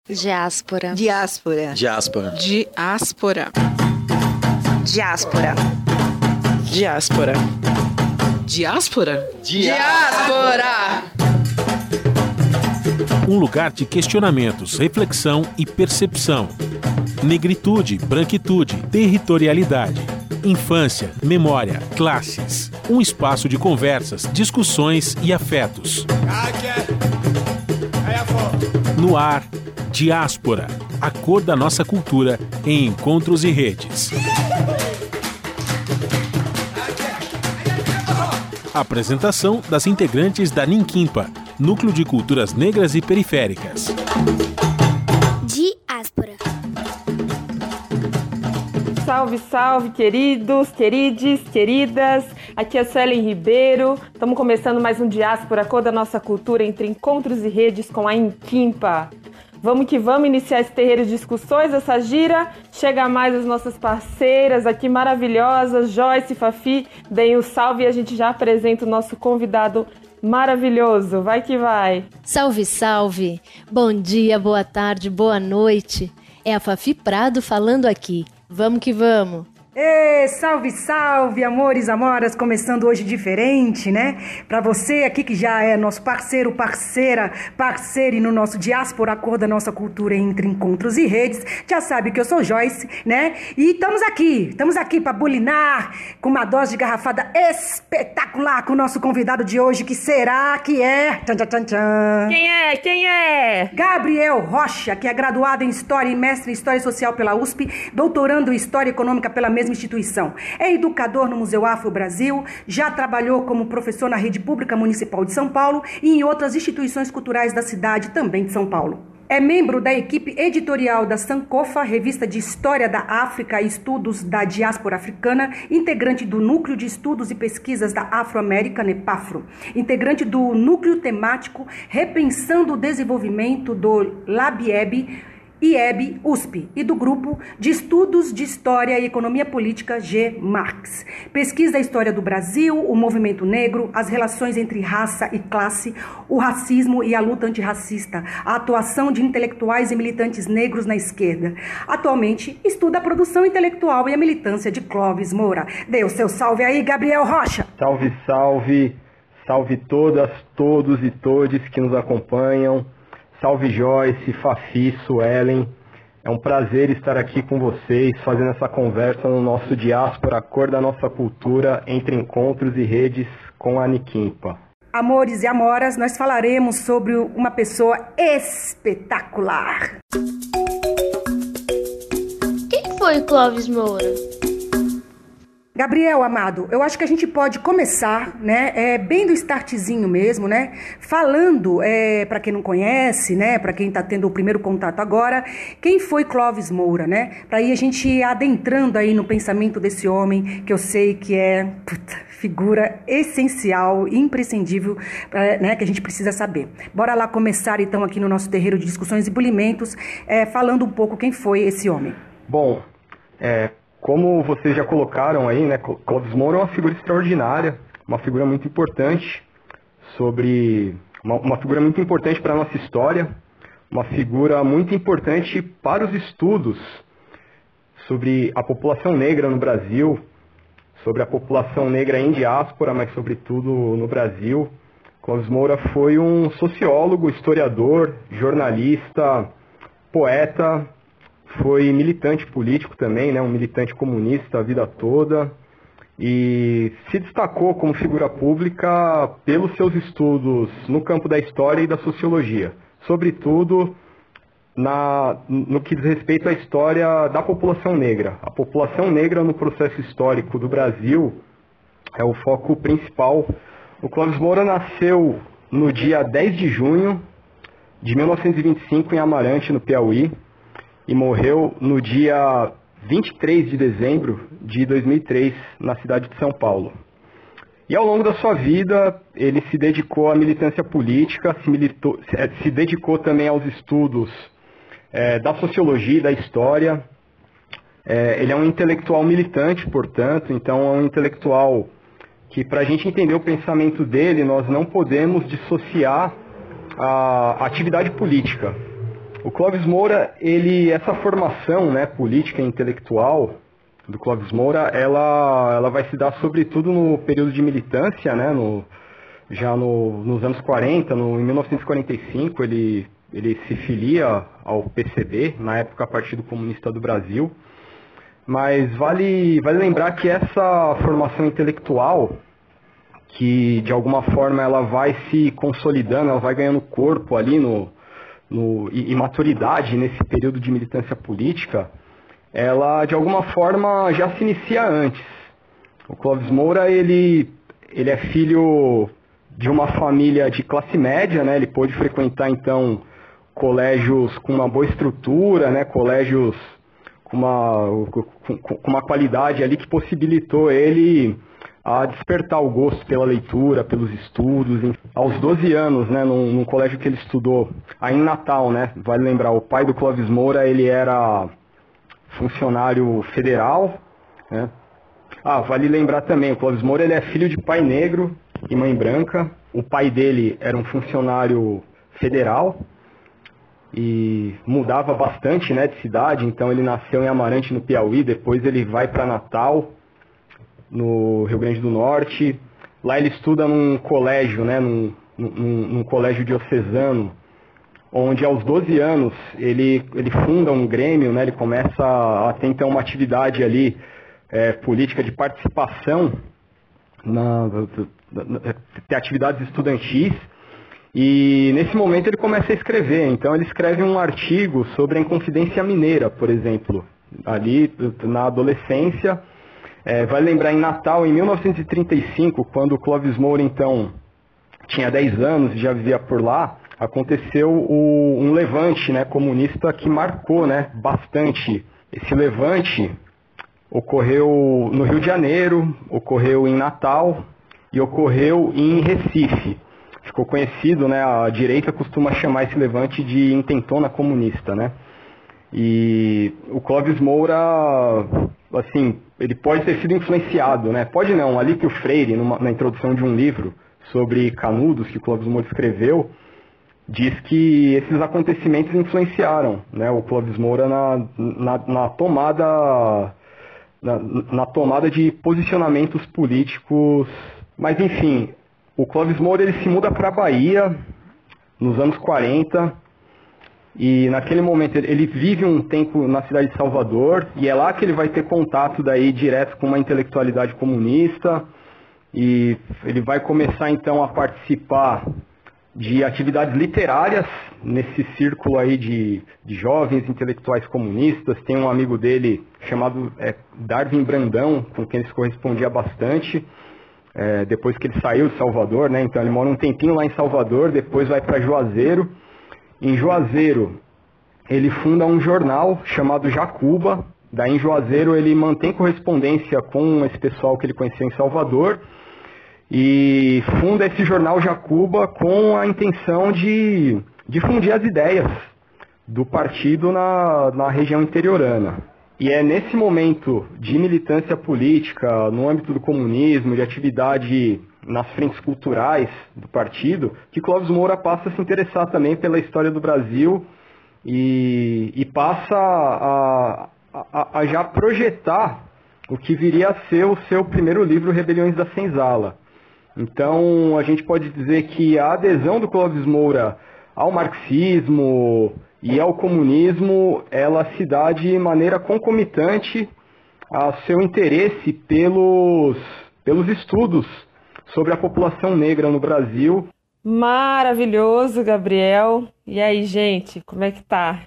Diáspora. Diáspora. Diáspora. Diáspora. Diáspora. Diáspora. Diáspora? Diáspora! Um lugar de questionamentos, reflexão e percepção. Negritude, branquitude, territorialidade. Infância, memória, classes. Um espaço de conversas, discussões e afetos. No ar, Diáspora, a cor da nossa cultura em encontros e redes. Apresentação das integrantes da Ninquimpa, Núcleo de Culturas Negras e Periféricas. Diáspora. Salve, salve, queridos, querides, queridas. Aqui é a Suelen Ribeiro. Estamos começando mais um Diáspora, a cor da nossa cultura entre encontros e redes com a Ninquimpa. Vamos que vamos iniciar esse terreiro de discussões, essa gira. Chega mais as nossas parceiras aqui maravilhosas, Joyce e Fafi. Deem um salve e a gente já apresenta o nosso convidado maravilhoso. Vai que vai. Salve, salve. Bom dia, boa tarde, boa noite. É a Fafi Prado falando aqui. Vamos que vamos. Salve, salve, amores, amoras, começando hoje diferente, né? Pra você aqui que já é nosso parceiro, parceire no nosso Diáspora, a cor da nossa cultura entre encontros e redes, já sabe que eu sou Joyce, né? E estamos aqui pra bulinar com uma dose de garrafada espetacular com o nosso convidado de hoje, que será que é... Tchan, tchan, tchan. Quem é? Gabriel Rocha, que é graduado em História e mestre em História Social pela USP, doutorando em História Econômica pela mesma instituição. É educador no Museu Afro Brasil, já trabalhou como professor na Rede Pública Municipal de São Paulo e em outras instituições culturais da cidade, também de São Paulo. É membro da equipe editorial da Sankofa, revista de História da África e Estudos da Diáspora Africana, integrante do Núcleo de Estudos e Pesquisas da Afro-América, NEPAFRO, integrante do Núcleo Temático Repensando o Desenvolvimento do LabIEB, IEB USP e do Grupo de Estudos de História e Economia Política G. Marx. Pesquisa a história do Brasil, o movimento negro, as relações entre raça e classe, o racismo e a luta antirracista, a atuação de intelectuais e militantes negros na esquerda. Atualmente, estuda a produção intelectual e a militância de Clóvis Moura. Dê o seu salve aí, Gabriel Rocha. Salve, salve. Salve todas, todos e todes que nos acompanham. Salve Joyce, Fafi, Suelen. É um prazer estar aqui com vocês, fazendo essa conversa no nosso Diáspora, a cor da nossa cultura, entre encontros e redes com a Ninquimpa. Amores e amoras, nós falaremos sobre uma pessoa espetacular. Quem foi Clóvis Moura? Gabriel, amado, eu acho que a gente pode começar, né, bem do startzinho mesmo, né, falando, para quem não conhece, né, para quem está tendo o primeiro contato agora, quem foi Clóvis Moura, né, para ir a gente ir adentrando aí no pensamento desse homem, que eu sei que é, figura essencial, imprescindível, né, que a gente precisa saber. Bora lá começar então aqui no nosso terreiro de discussões e bulimentos, falando um pouco quem foi esse homem. Bom, como vocês já colocaram aí, né, Clóvis Moura é uma figura extraordinária, uma figura muito importante uma figura muito importante para a nossa história, uma figura muito importante para os estudos sobre a população negra no Brasil, sobre a população negra em diáspora, mas sobretudo no Brasil. Clóvis Moura foi um sociólogo, historiador, jornalista, poeta, foi militante político também, né, um militante comunista a vida toda, e se destacou como figura pública pelos seus estudos no campo da história e da sociologia, sobretudo no que diz respeito à história da população negra. A população negra no processo histórico do Brasil é o foco principal. O Clóvis Moura nasceu no dia 10 de junho de 1925 em Amarante, no Piauí, e morreu no dia 23 de dezembro de 2003, na cidade de São Paulo. E ao longo da sua vida, ele se dedicou à militância política, se dedicou também aos estudos da sociologia e da história. Ele é um intelectual militante, portanto, então é um intelectual que, para a gente entender o pensamento dele, nós não podemos dissociar a atividade política. O Clóvis Moura, essa formação, né, política e intelectual do Clóvis Moura, ela vai se dar sobretudo no período de militância, né, nos anos 40, em 1945, ele se filia ao PCB, na época Partido Comunista do Brasil. Mas vale lembrar que essa formação intelectual, que de alguma forma ela vai se consolidando, ela vai ganhando corpo ali e maturidade nesse período de militância política, ela de alguma forma já se inicia antes. O Clóvis Moura, ele é filho de uma família de classe média, né? Ele pôde frequentar então colégios com uma boa estrutura, né? Colégios com uma qualidade ali que possibilitou ele a despertar o gosto pela leitura, pelos estudos. Aos 12 anos, né, num colégio que ele estudou, aí em Natal, né, vale lembrar, o pai do Clóvis Moura, ele era funcionário federal, né. Vale lembrar também, o Clóvis Moura, ele é filho de pai negro e mãe branca. O pai dele era um funcionário federal e mudava bastante, né, de cidade. Então ele nasceu em Amarante, no Piauí, depois ele vai para Natal, no Rio Grande do Norte. Lá ele estuda num colégio, né, num colégio diocesano, onde aos 12 anos ele funda um grêmio, né, ele começa a ter então uma atividade ali política de participação, ter atividades estudantis, e nesse momento ele começa a escrever. Então ele escreve um artigo sobre a Inconfidência Mineira, por exemplo, ali na adolescência. Vai lembrar, em Natal, em 1935, quando o Clóvis Moura, então, tinha 10 anos e já vivia por lá, aconteceu um levante, né, comunista que marcou, né, bastante. Esse levante ocorreu no Rio de Janeiro, ocorreu em Natal e ocorreu em Recife. Ficou conhecido, né, a direita costuma chamar esse levante de intentona comunista, né? E o Clóvis Moura, assim, ele pode ter sido influenciado, né? Pode não, Alípio Freire, na introdução de um livro sobre Canudos, que o Clóvis Moura escreveu, diz que esses acontecimentos influenciaram, né, o Clóvis Moura na tomada de posicionamentos políticos. Mas enfim, o Clóvis Moura, ele se muda para a Bahia nos anos 40, e naquele momento ele vive um tempo na cidade de Salvador, e é lá que ele vai ter contato daí direto com uma intelectualidade comunista, e ele vai começar então a participar de atividades literárias nesse círculo aí de jovens intelectuais comunistas. Tem um amigo dele chamado Darwin Brandão, com quem ele se correspondia bastante, depois que ele saiu de Salvador, né? Então ele mora um tempinho lá em Salvador, depois vai para Juazeiro. Em Juazeiro ele funda um jornal chamado Jacuba. Daí em Juazeiro ele mantém correspondência com esse pessoal que ele conheceu em Salvador, e funda esse jornal Jacuba com a intenção de difundir as ideias do partido na região interiorana. E é nesse momento de militância política, no âmbito do comunismo, de atividade nas frentes culturais do partido, que Clóvis Moura passa a se interessar também pela história do Brasil e passa a já projetar o que viria a ser o seu primeiro livro, Rebeliões da Senzala. Então, a gente pode dizer que a adesão do Clóvis Moura ao marxismo e ao comunismo, ela se dá de maneira concomitante ao seu interesse pelos estudos sobre a população negra no Brasil. Maravilhoso, Gabriel. E aí, gente, como é que tá?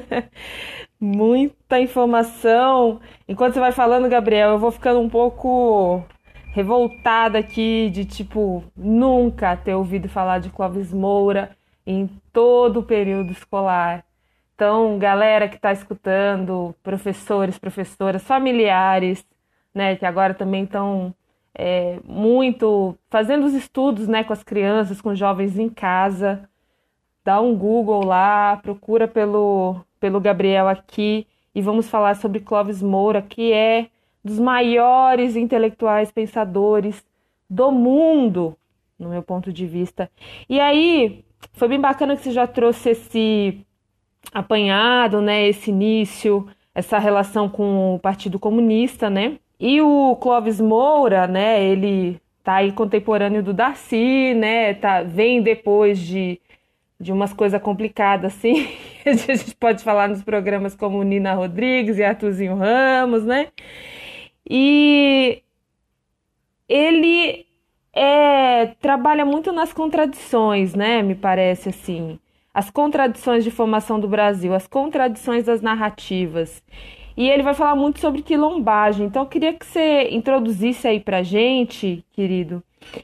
Muita informação. Enquanto você vai falando, Gabriel, eu vou ficando um pouco revoltada aqui de, nunca ter ouvido falar de Clóvis Moura em todo o período escolar. Então, galera que está escutando, professores, professoras, familiares, né, que agora também estão muito fazendo os estudos, né, com as crianças, com os jovens em casa, dá um Google lá, procura pelo Gabriel aqui e vamos falar sobre Clóvis Moura, que é dos maiores intelectuais pensadores do mundo, no meu ponto de vista. E aí, foi bem bacana que você já trouxe apanhado, né, esse início, essa relação com o Partido Comunista, né? E o Clóvis Moura, né, ele tá aí contemporâneo do Darcy, né? Vem depois de umas coisas complicadas, assim, a gente pode falar nos programas como Nina Rodrigues e Arthurzinho Ramos, né? E ele trabalha muito nas contradições, né? Me parece, assim, as contradições de formação do Brasil, as contradições das narrativas. E ele vai falar muito sobre quilombagem. Então, eu queria que você introduzisse aí pra gente, querido,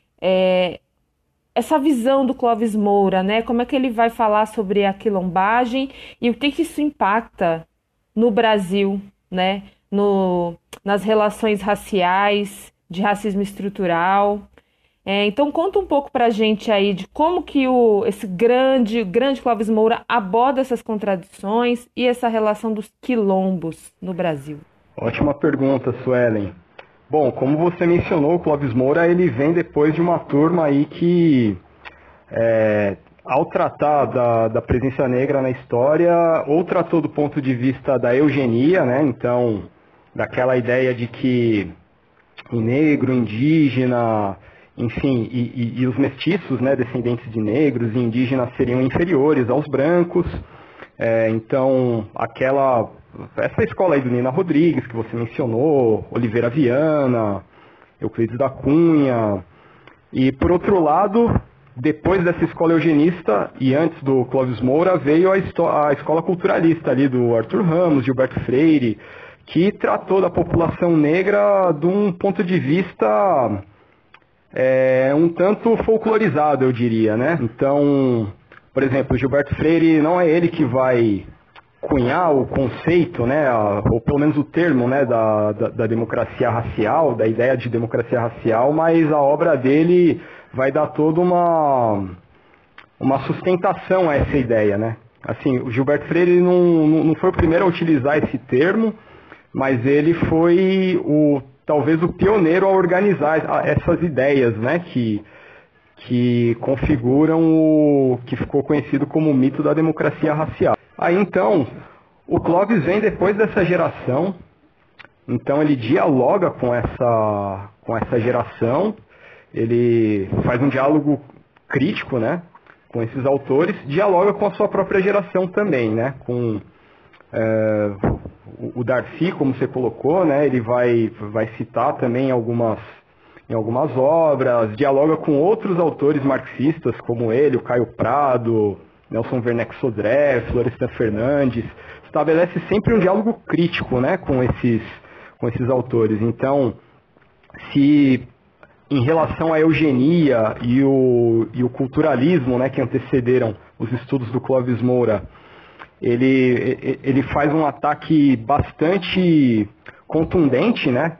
essa visão do Clóvis Moura, né? Como é que ele vai falar sobre a quilombagem e o que isso impacta no Brasil, né? Nas relações raciais, de racismo estrutural. Então, conta um pouco pra gente aí de como que esse grande Clóvis Moura aborda essas contradições e essa relação dos quilombos no Brasil. Ótima pergunta, Suelen. Bom, como você mencionou, o Clóvis Moura ele vem depois de uma turma aí que, ao tratar da presença negra na história, ou tratou do ponto de vista da eugenia, né? Então, daquela ideia de que o negro, o indígena, enfim, e os mestiços, né, descendentes de negros e indígenas seriam inferiores aos brancos. Então, essa escola aí do Nina Rodrigues, que você mencionou, Oliveira Viana, Euclides da Cunha. E, por outro lado, depois dessa escola eugenista e antes do Clóvis Moura, veio a escola culturalista ali do Arthur Ramos, Gilberto Freire, que tratou da população negra de um ponto de vista um tanto folclorizado, eu diria, né? Então, por exemplo, Gilberto Freire não é ele que vai cunhar o conceito, né, ou pelo menos o termo, né, da democracia racial, da ideia de democracia racial, mas a obra dele vai dar toda uma sustentação a essa ideia, né? Assim, o Gilberto Freire não foi o primeiro a utilizar esse termo, mas ele foi talvez o pioneiro a organizar essas ideias, né, que configuram o que ficou conhecido como o mito da democracia racial. Aí então, o Clóvis vem depois dessa geração, então ele dialoga com essa geração, ele faz um diálogo crítico, né, com esses autores, dialoga com a sua própria geração também, né, com o Darcy, como você colocou, né, ele vai citar também em algumas obras, dialoga com outros autores marxistas, como ele, o Caio Prado, Nelson Werneck Sodré, Florestan Fernandes, estabelece sempre um diálogo crítico, né, com esses autores. Então, se em relação à eugenia e o culturalismo, né, que antecederam os estudos do Clóvis Moura, ele faz um ataque bastante contundente, né?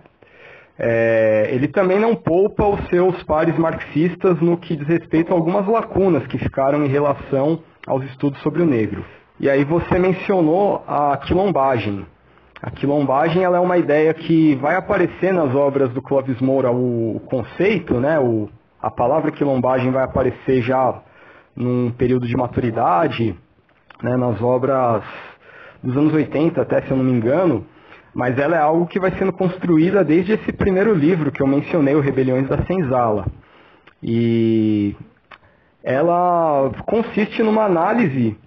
Ele também não poupa os seus pares marxistas no que diz respeito a algumas lacunas que ficaram em relação aos estudos sobre o negro. E aí você mencionou a quilombagem. A quilombagem ela é uma ideia que vai aparecer nas obras do Clóvis Moura, o conceito, né? A palavra quilombagem vai aparecer já num período de maturidade, né, nas obras dos anos 80 até, se eu não me engano, mas ela é algo que vai sendo construída desde esse primeiro livro que eu mencionei, o Rebeliões da Senzala. E ela consiste numa análise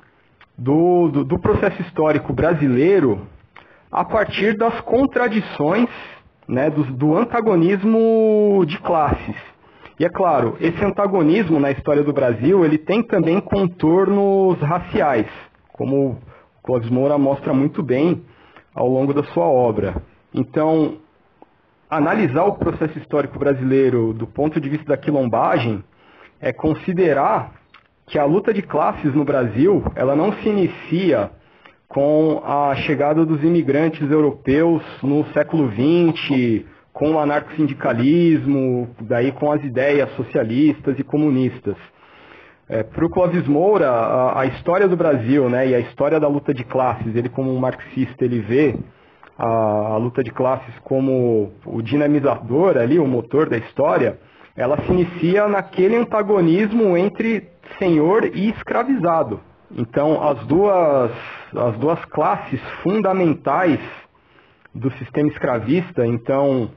do processo histórico brasileiro a partir das contradições, né, do antagonismo de classes. E é claro, esse antagonismo na história do Brasil, ele tem também contornos raciais, como o Clóvis Moura mostra muito bem ao longo da sua obra. Então, analisar o processo histórico brasileiro do ponto de vista da quilombagem é considerar que a luta de classes no Brasil, ela não se inicia com a chegada dos imigrantes europeus no século XX, com o anarcossindicalismo, daí com as ideias socialistas e comunistas. Para o Clóvis Moura, a história do Brasil, né, e a história da luta de classes, ele como um marxista, ele vê a luta de classes como o dinamizador ali, o motor da história, ela se inicia naquele antagonismo entre senhor e escravizado. Então, as duas classes fundamentais do sistema escravista, então,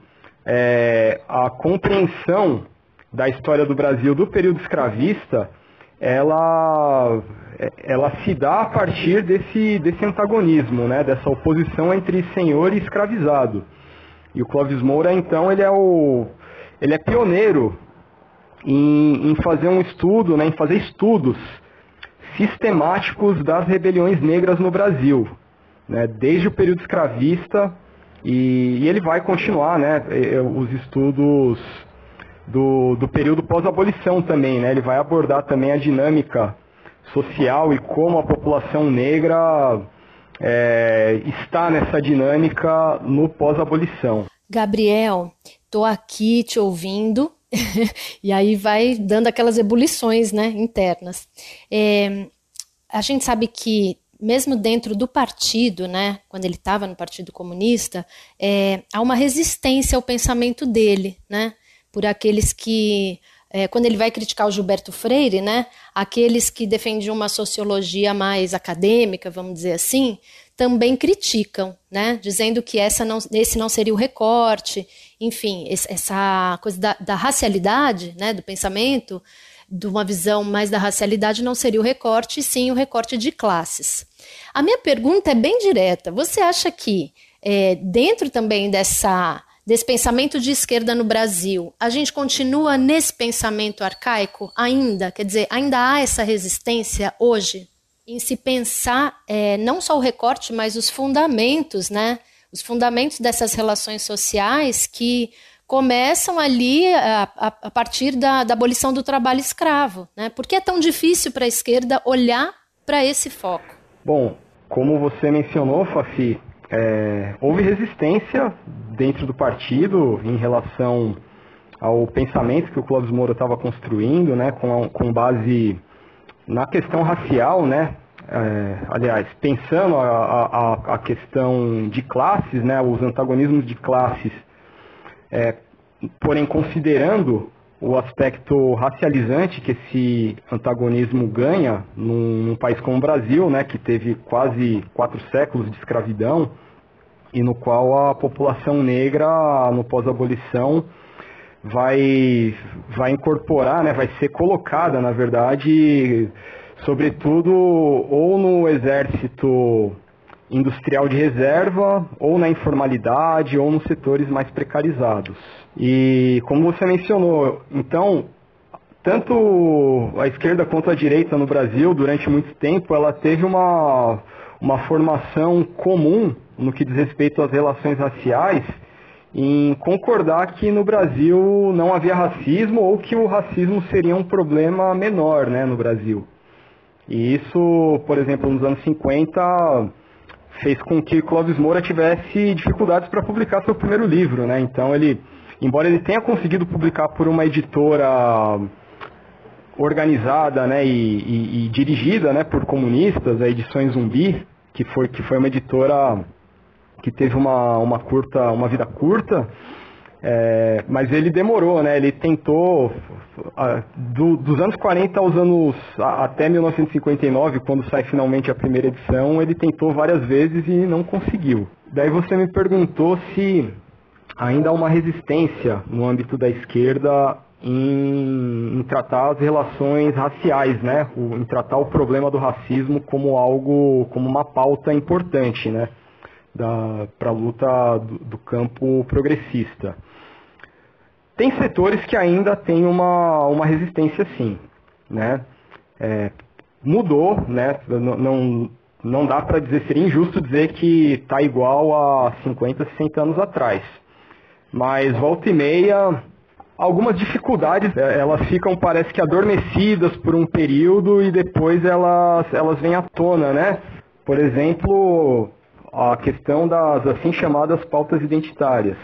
a compreensão da história do Brasil do período escravista, ela se dá a partir desse antagonismo, né, dessa oposição entre senhor e escravizado. E o Clóvis Moura, então, ele é pioneiro em fazer um estudo, né, em fazer estudos sistemáticos das rebeliões negras no Brasil, né, desde o período escravista, e ele vai continuar, né, os estudos do período pós-abolição também, né, ele vai abordar também a dinâmica social e como a população negra está nessa dinâmica no pós-abolição. Gabriel, tô aqui te ouvindo e aí vai dando aquelas ebulições, né, internas. A gente sabe que mesmo dentro do partido, né, quando ele estava no Partido Comunista, há uma resistência ao pensamento dele, né, por aqueles que, quando ele vai criticar o Gilberto Freire, né, aqueles que defendiam uma sociologia mais acadêmica, vamos dizer assim, também criticam, né, dizendo que esse não seria o recorte, enfim, essa coisa da racialidade, né, do pensamento, de uma visão mais da racialidade não seria o recorte, e sim o recorte de classes. A minha pergunta é bem direta. Você acha que, dentro também desse pensamento de esquerda no Brasil, a gente continua nesse pensamento arcaico ainda? Quer dizer, ainda há essa resistência hoje em se pensar não só o recorte, mas os fundamentos, né? Os fundamentos dessas relações sociais que começam ali a partir da abolição do trabalho escravo, né? Por que é tão difícil para a esquerda olhar para esse foco? Bom, como você mencionou, Fafi, houve resistência dentro do partido em relação ao pensamento que o Clóvis Moura estava construindo, né, com base na questão racial, né, aliás, pensando a questão de classes, né, os antagonismos de classes, porém considerando o aspecto racializante que esse antagonismo ganha num país como o Brasil, né, que teve quase 4 séculos de escravidão e no qual a população negra, no pós-abolição, vai incorporar, né, vai ser colocada, na verdade, sobretudo ou no exército industrial de reserva, ou na informalidade, ou nos setores mais precarizados. E como você mencionou, então, tanto a esquerda quanto a direita no Brasil, durante muito tempo, ela teve uma formação comum no que diz respeito às relações raciais, em concordar que no Brasil não havia racismo, ou que o racismo seria um problema menor, né, no Brasil. E isso, por exemplo, nos anos 50... fez com que Clóvis Moura tivesse dificuldades para publicar seu primeiro livro, né? Então embora ele tenha conseguido publicar por uma editora organizada, né, e dirigida, né, por comunistas, a Edições Zumbi, que foi uma editora que teve uma vida curta, mas ele demorou, né? Ele tentou dos anos 40 até 1959, quando sai finalmente a primeira edição, ele tentou várias vezes e não conseguiu. Daí você me perguntou se ainda há uma resistência no âmbito da esquerda em tratar as relações raciais, né? Em tratar o problema do racismo como uma pauta importante, né? Para a luta do campo progressista. Tem setores que ainda têm uma resistência, sim, né? Mudou, né? Não dá para dizer, seria injusto dizer que está igual a 50, 60 anos atrás. Mas volta e meia, algumas dificuldades, elas ficam, parece que adormecidas por um período e depois elas vêm à tona, né? Por exemplo, a questão das assim chamadas pautas identitárias.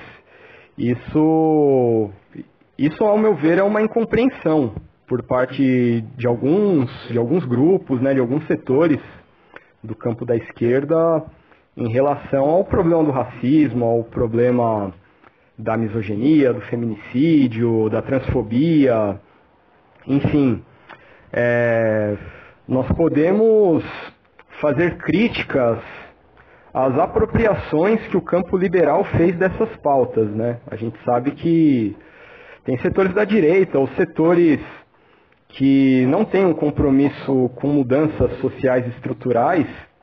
Isso, ao meu ver, é uma incompreensão por parte de alguns grupos, né, de alguns setores do campo da esquerda em relação ao problema do racismo, ao problema da misoginia, do feminicídio, da transfobia, enfim. nós podemos fazer críticas às apropriações que o campo liberal fez dessas pautas, né? A gente sabe que tem setores da direita ou setores que não têm um compromisso com mudanças sociais estruturais,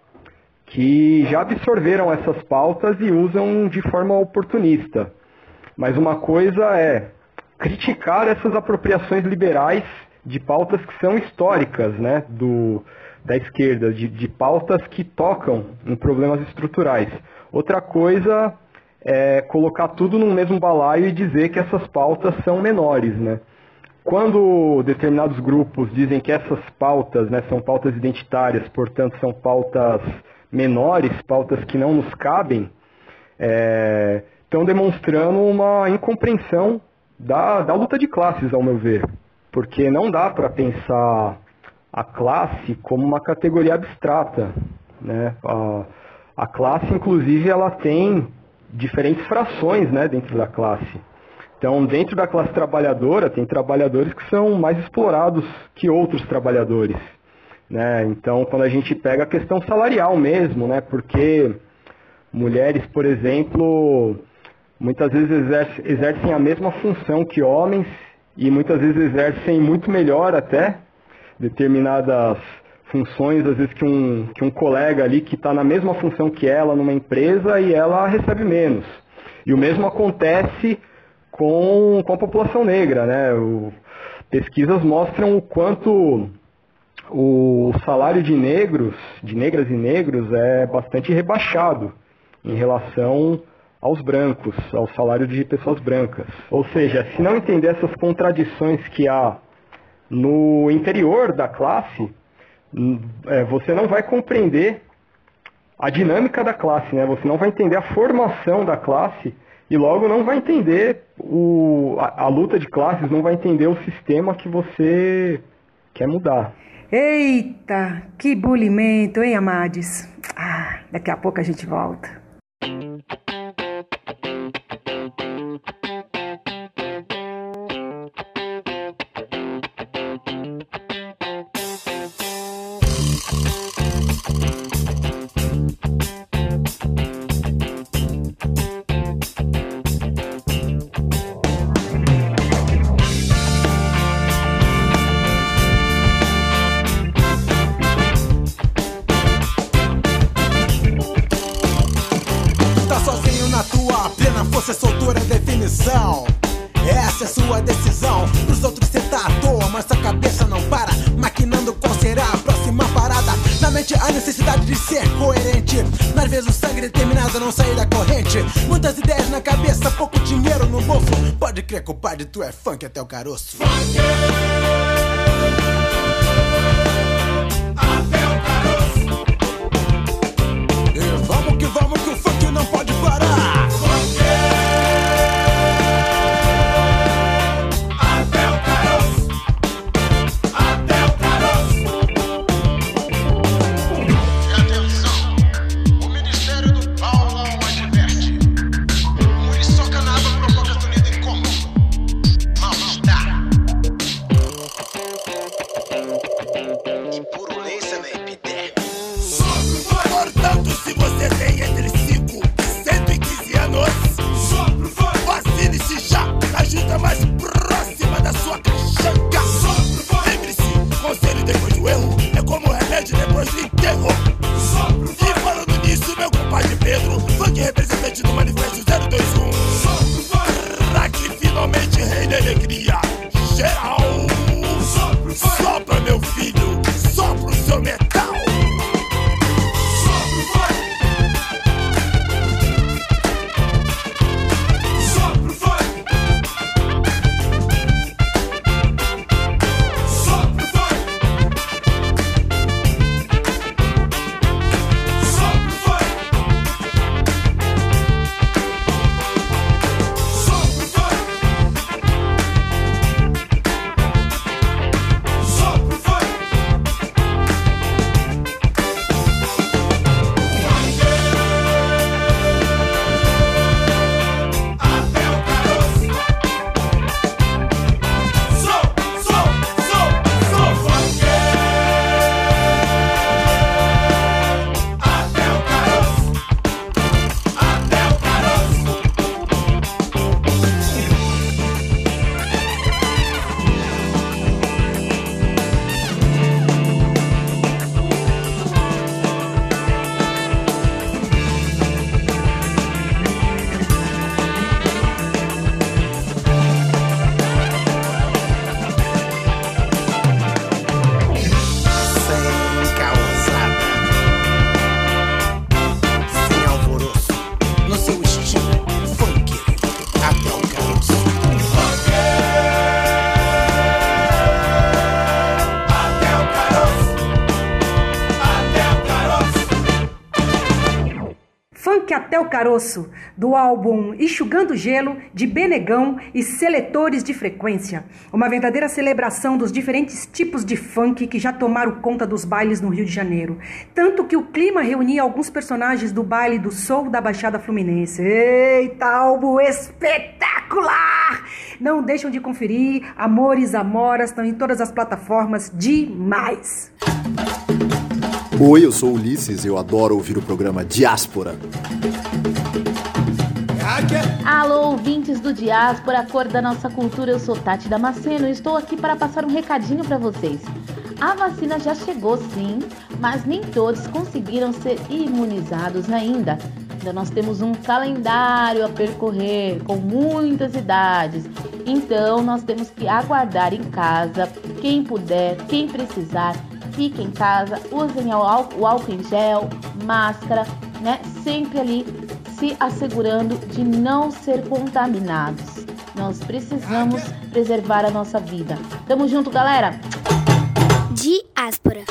que já absorveram essas pautas e usam de forma oportunista. Mas uma coisa é criticar essas apropriações liberais de pautas que são históricas, né, da esquerda, de pautas que tocam em problemas estruturais. Outra coisa é colocar tudo num mesmo balaio e dizer que essas pautas são menores, né? Quando determinados grupos dizem que essas pautas, né, são pautas identitárias, portanto são pautas menores, pautas que não nos cabem, estão demonstrando uma incompreensão da luta de classes, ao meu ver. Porque não dá para pensar a classe como uma categoria abstrata, né? A classe, inclusive, ela tem diferentes frações, né, dentro da classe. Então, dentro da classe trabalhadora, tem trabalhadores que são mais explorados que outros trabalhadores, né? Então, quando a gente pega a questão salarial mesmo, né, porque mulheres, por exemplo, muitas vezes exercem a mesma função que homens e muitas vezes exercem muito melhor até determinadas funções, às vezes que um colega ali que está na mesma função que ela numa empresa e ela recebe menos. E o mesmo acontece com a população negra, né? Pesquisas mostram o quanto o salário de negras e negros é bastante rebaixado em relação aos brancos, ao salário de pessoas brancas. Ou seja, se não entender essas contradições que há no interior da classe, você não vai compreender a dinâmica da classe, né? Você não vai entender a formação da classe e logo não vai entender a luta de classes, não vai entender o sistema que você quer mudar. Eita, que bulimento, hein, Amades? Daqui a pouco a gente volta. Você soltou a definição, essa é sua decisão. Pros outros cê tá à toa, mas sua cabeça não para, maquinando qual será a próxima parada. Na mente a necessidade de ser coerente, mas vezes o sangue determinado a não sair da corrente. Muitas ideias na cabeça, pouco dinheiro no bolso. Pode crer, compadre, tu é funk até o caroço. Funk! Até o caroço. E vamos que o funk não pode parar. Portanto, se você tem entre 5 e 115 anos, vacine-se já, ajuda mais próxima da sua caixanca. Lembre-se, conselho depois do erro é como remédio depois do enterro. E falando nisso, meu compadre Pedro, funk representante do Manifesto 021, que finalmente rei da alegria geral. Sopra, meu filho, sopra o seu metal. Funk até o caroço, do álbum Enxugando Gelo, de Benegão e Seletores de Frequência. Uma verdadeira celebração dos diferentes tipos de funk que já tomaram conta dos bailes no Rio de Janeiro. Tanto que o clima reunia alguns personagens do baile do Soul da Baixada Fluminense. Eita, álbum espetacular! Não deixam de conferir. Amores, Amoras, estão em todas as plataformas. Demais! Oi, eu sou Ulisses, eu adoro ouvir o programa Diáspora. Alô, ouvintes do Diáspora, a cor da nossa cultura, eu sou Tati Damasceno e estou aqui para passar um recadinho para vocês. A vacina já chegou sim, mas nem todos conseguiram ser imunizados ainda. Ainda nós temos um calendário a percorrer com muitas idades, então nós temos que aguardar em casa. Quem puder, quem precisar, fique em casa, usem o álcool em gel, máscara, né? Sempre ali se assegurando de não ser contaminados. Nós precisamos preservar a nossa vida. Tamo junto, galera! Diáspora.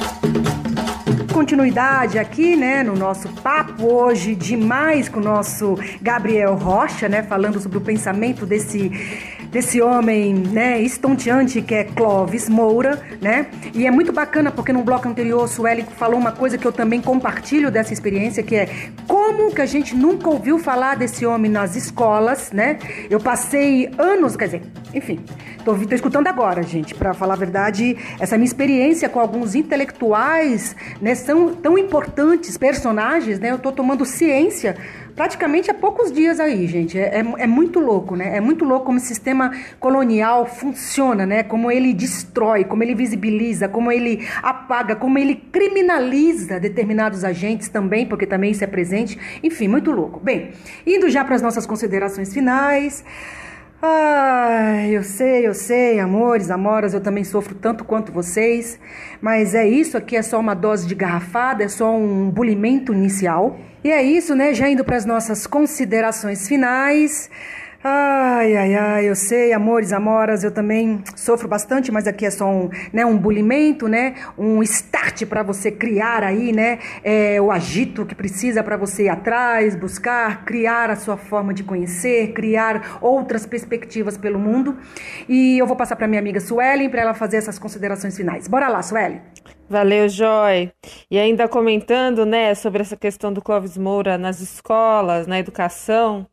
Continuidade aqui, né, no nosso papo hoje demais com o nosso Gabriel Rocha, né, falando sobre o pensamento desse homem, né, estonteante que é Clóvis Moura, né? E é muito bacana porque no bloco anterior o Sueli falou uma coisa que eu também compartilho dessa experiência, que é como que a gente nunca ouviu falar desse homem nas escolas, né? Eu passei anos, quer dizer, enfim, tô escutando agora, gente, para falar a verdade, essa minha experiência com alguns intelectuais, né, são tão importantes personagens, né? Eu tô tomando ciência praticamente há poucos dias aí, gente. É muito louco, né? É muito louco como o sistema colonial funciona, né? Como ele destrói, como ele visibiliza, como ele apaga, como ele criminaliza determinados agentes também, porque também isso é presente. Enfim, muito louco. Bem, indo já para as nossas considerações finais. Ai, eu sei, amores, amoras, eu também sofro tanto quanto vocês, mas é isso, aqui é só uma dose de garrafada, é só um bulimento inicial. E é isso, né, já indo para as nossas considerações finais. Ai, eu sei, amores, amoras, eu também sofro bastante, mas aqui é só um bulimento, né, um start para você criar aí, né, o agito que precisa para você ir atrás, buscar, criar a sua forma de conhecer, criar outras perspectivas pelo mundo. E eu vou passar para minha amiga Suelen para ela fazer essas considerações finais. Bora lá, Suelen. Valeu, Joy. E ainda comentando, né, sobre essa questão do Clóvis Moura nas escolas, na educação,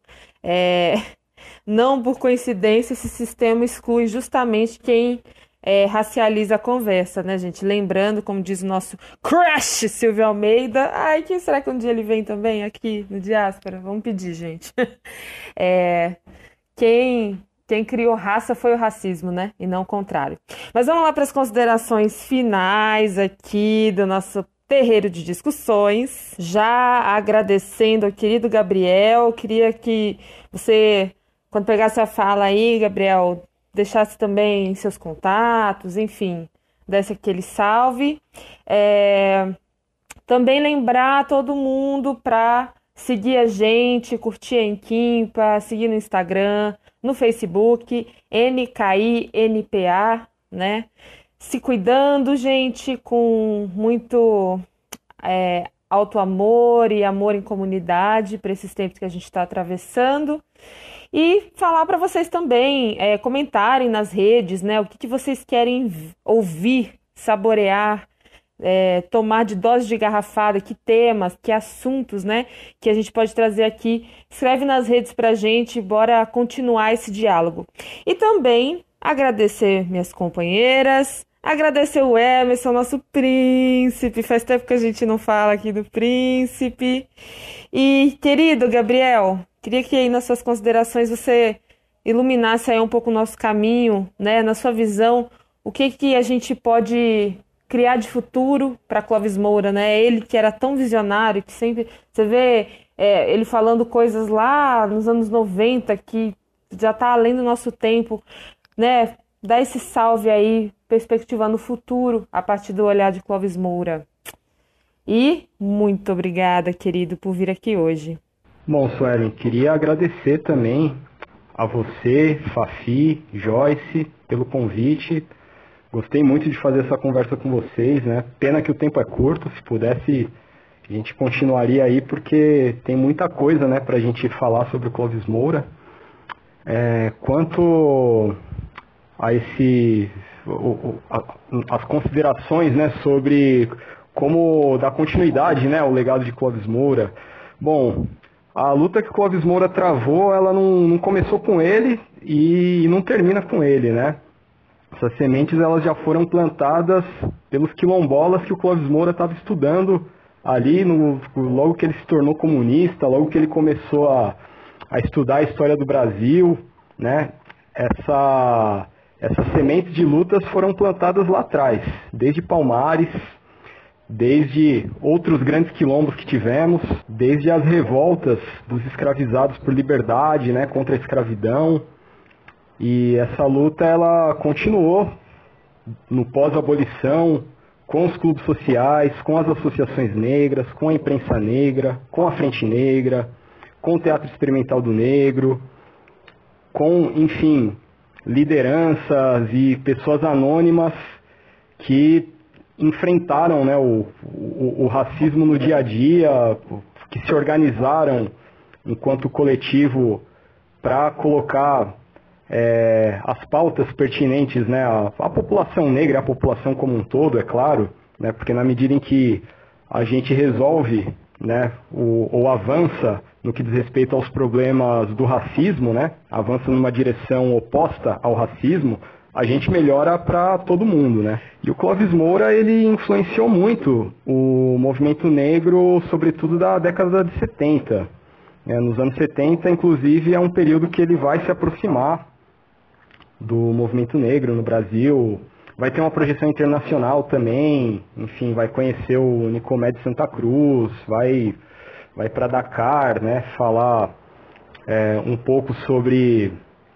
não por coincidência, esse sistema exclui justamente quem racializa a conversa, né, gente? Lembrando, como diz o nosso crush Silvio Almeida, quem será que um dia ele vem também aqui no Diáspora? Vamos pedir, gente. Quem criou raça foi o racismo, né? E não o contrário. Mas vamos lá para as considerações finais aqui do nosso terreiro de discussões. Já agradecendo ao querido Gabriel, queria que você, quando pegasse a fala aí, Gabriel, deixasse também seus contatos, enfim, desse aquele salve. Também lembrar todo mundo para seguir a gente, curtir a Enquimpa, seguir no Instagram, no Facebook, NKINPA, né? Se cuidando, gente, com muito autoamor e amor em comunidade para esses tempos que a gente está atravessando. E falar para vocês também, comentarem nas redes, né? O que vocês querem ouvir, saborear, tomar de dose de garrafada, que temas, que assuntos, né, que a gente pode trazer aqui. Escreve nas redes pra gente, bora continuar esse diálogo. E também agradecer minhas companheiras, agradecer o Emerson, nosso príncipe, faz tempo que a gente não fala aqui do príncipe. E, querido Gabriel, queria que aí nas suas considerações você iluminasse aí um pouco o nosso caminho, né, na sua visão, o que a gente pode criar de futuro para Clóvis Moura, né? Ele que era tão visionário, que sempre... Você vê ele falando coisas lá nos anos 90, que já está além do nosso tempo, né? Dá esse salve aí, perspectivando o futuro a partir do olhar de Clóvis Moura. E muito obrigada, querido, por vir aqui hoje. Bom, Suelen, queria agradecer também a você, Fafi, Joyce, pelo convite. Gostei muito de fazer essa conversa com vocês, né? Pena que o tempo é curto, se pudesse A gente continuaria aí porque tem muita coisa, né, pra gente falar sobre o Clóvis Moura. Quanto a as considerações, né, sobre como dar continuidade, né, ao legado de Clóvis Moura. Bom, a luta que Clóvis Moura travou, ela não começou com ele e não termina com ele, né? Essas sementes elas já foram plantadas pelos quilombolas que o Clóvis Moura estava estudando ali, logo que ele se tornou comunista, logo que ele começou a estudar a história do Brasil, né? Essas sementes de lutas foram plantadas lá atrás, desde Palmares, desde outros grandes quilombos que tivemos, desde as revoltas dos escravizados por liberdade, né, contra a escravidão. E essa luta ela continuou no pós-abolição, com os clubes sociais, com as associações negras, com a imprensa negra, com a Frente Negra, com o Teatro Experimental do Negro, com, enfim, lideranças e pessoas anônimas que enfrentaram, né, o racismo no dia a dia, que se organizaram enquanto coletivo para colocar as pautas pertinentes, né, à população negra, à população como um todo, é claro, né, porque na medida em que a gente resolve, né, ou avança no que diz respeito aos problemas do racismo, né, avança numa direção oposta ao racismo, a gente melhora para todo mundo, né? E o Clóvis Moura, ele influenciou muito o movimento negro, sobretudo da década de 70. Nos anos 70, inclusive, é um período que ele vai se aproximar do movimento negro no Brasil, vai ter uma projeção internacional também, enfim, vai conhecer o Nicomé de Santa Cruz, vai para Dakar, né, falar um pouco sobre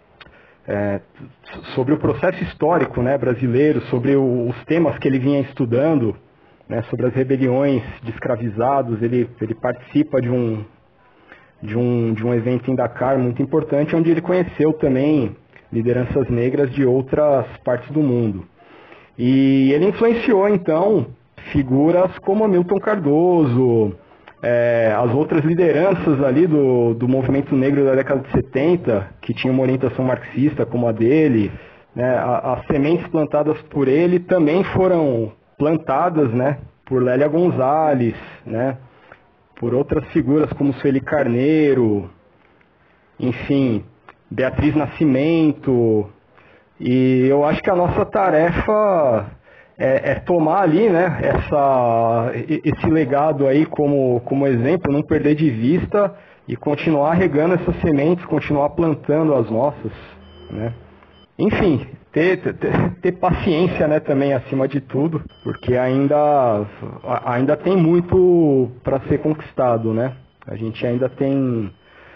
o processo histórico, né, brasileiro, sobre os temas que ele vinha estudando, né, sobre as rebeliões de escravizados. Ele participa de um evento em Dakar muito importante, onde ele conheceu também lideranças negras de outras partes do mundo. E ele influenciou, então, figuras como Hamilton Cardoso, as outras lideranças ali do movimento negro da década de 70, que tinha uma orientação marxista como a dele, né, as sementes plantadas por ele também foram plantadas, né, por Lélia Gonzalez, né, por outras figuras como Sueli Carneiro, enfim, Beatriz Nascimento. E eu acho que a nossa tarefa é tomar ali, né, esse legado aí como exemplo, não perder de vista e continuar regando essas sementes, continuar plantando as nossas, né. Enfim, ter paciência, né, também acima de tudo, porque ainda tem muito para ser conquistado, né. A gente ainda tem...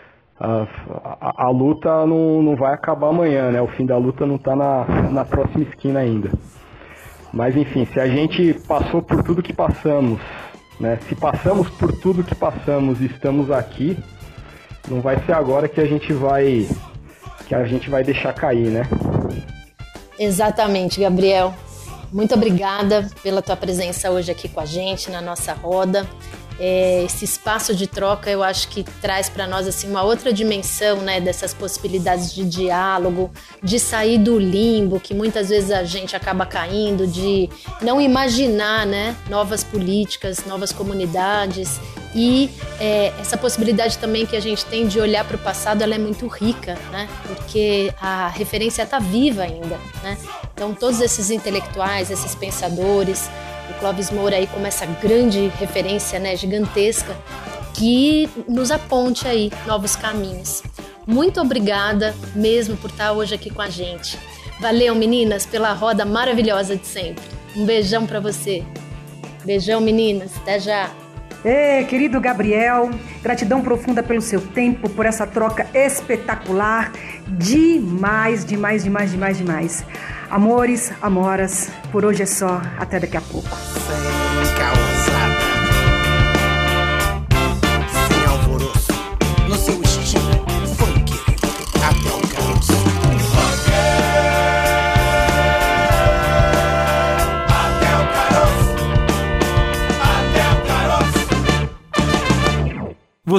A luta não vai acabar amanhã, né? O fim da luta não está na próxima esquina ainda. Mas enfim, se a gente passou por tudo que passamos, né? Se passamos por tudo que passamos e estamos aqui, não vai ser agora que a gente vai deixar cair, né? Exatamente, Gabriel. Muito obrigada pela tua presença hoje aqui com a gente na nossa roda. Esse espaço de troca eu acho que traz para nós assim, uma outra dimensão, né, dessas possibilidades de diálogo, de sair do limbo que muitas vezes a gente acaba caindo, de não imaginar, né, novas políticas, novas comunidades. E essa possibilidade também que a gente tem de olhar para o passado, ela é muito rica, né? Porque a referência está viva ainda, né? Então todos esses intelectuais, esses pensadores, o Clóvis Moura aí como essa grande referência, né, gigantesca, que nos aponte aí novos caminhos. Muito obrigada mesmo por estar hoje aqui com a gente. Valeu, meninas, pela roda maravilhosa de sempre. Um beijão para você. Beijão, meninas. Até já. Querido Gabriel, gratidão profunda pelo seu tempo, por essa troca espetacular. Demais, demais, demais, demais, demais. Amores, amoras, por hoje é só. Até daqui a pouco. Sem causada, sem alvoroço, no seu estilo funk, até o caroço. Até o caroço, até o caroço.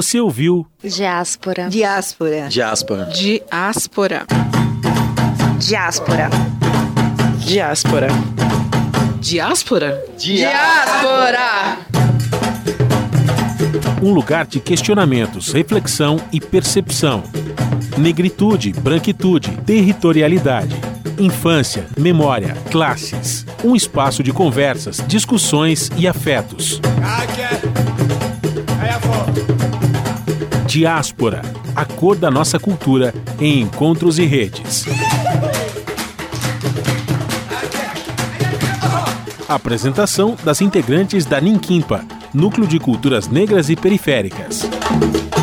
Você ouviu Diáspora. Diáspora. Diáspora. Diáspora. Diáspora. Diáspora? Diáspora! Um lugar de questionamentos, reflexão e percepção. Negritude, branquitude, territorialidade. Infância, memória, classes. Um espaço de conversas, discussões e afetos. Diáspora, a cor da nossa cultura em encontros e redes. Apresentação das integrantes da Ninquimpa, Núcleo de Culturas Negras e Periféricas.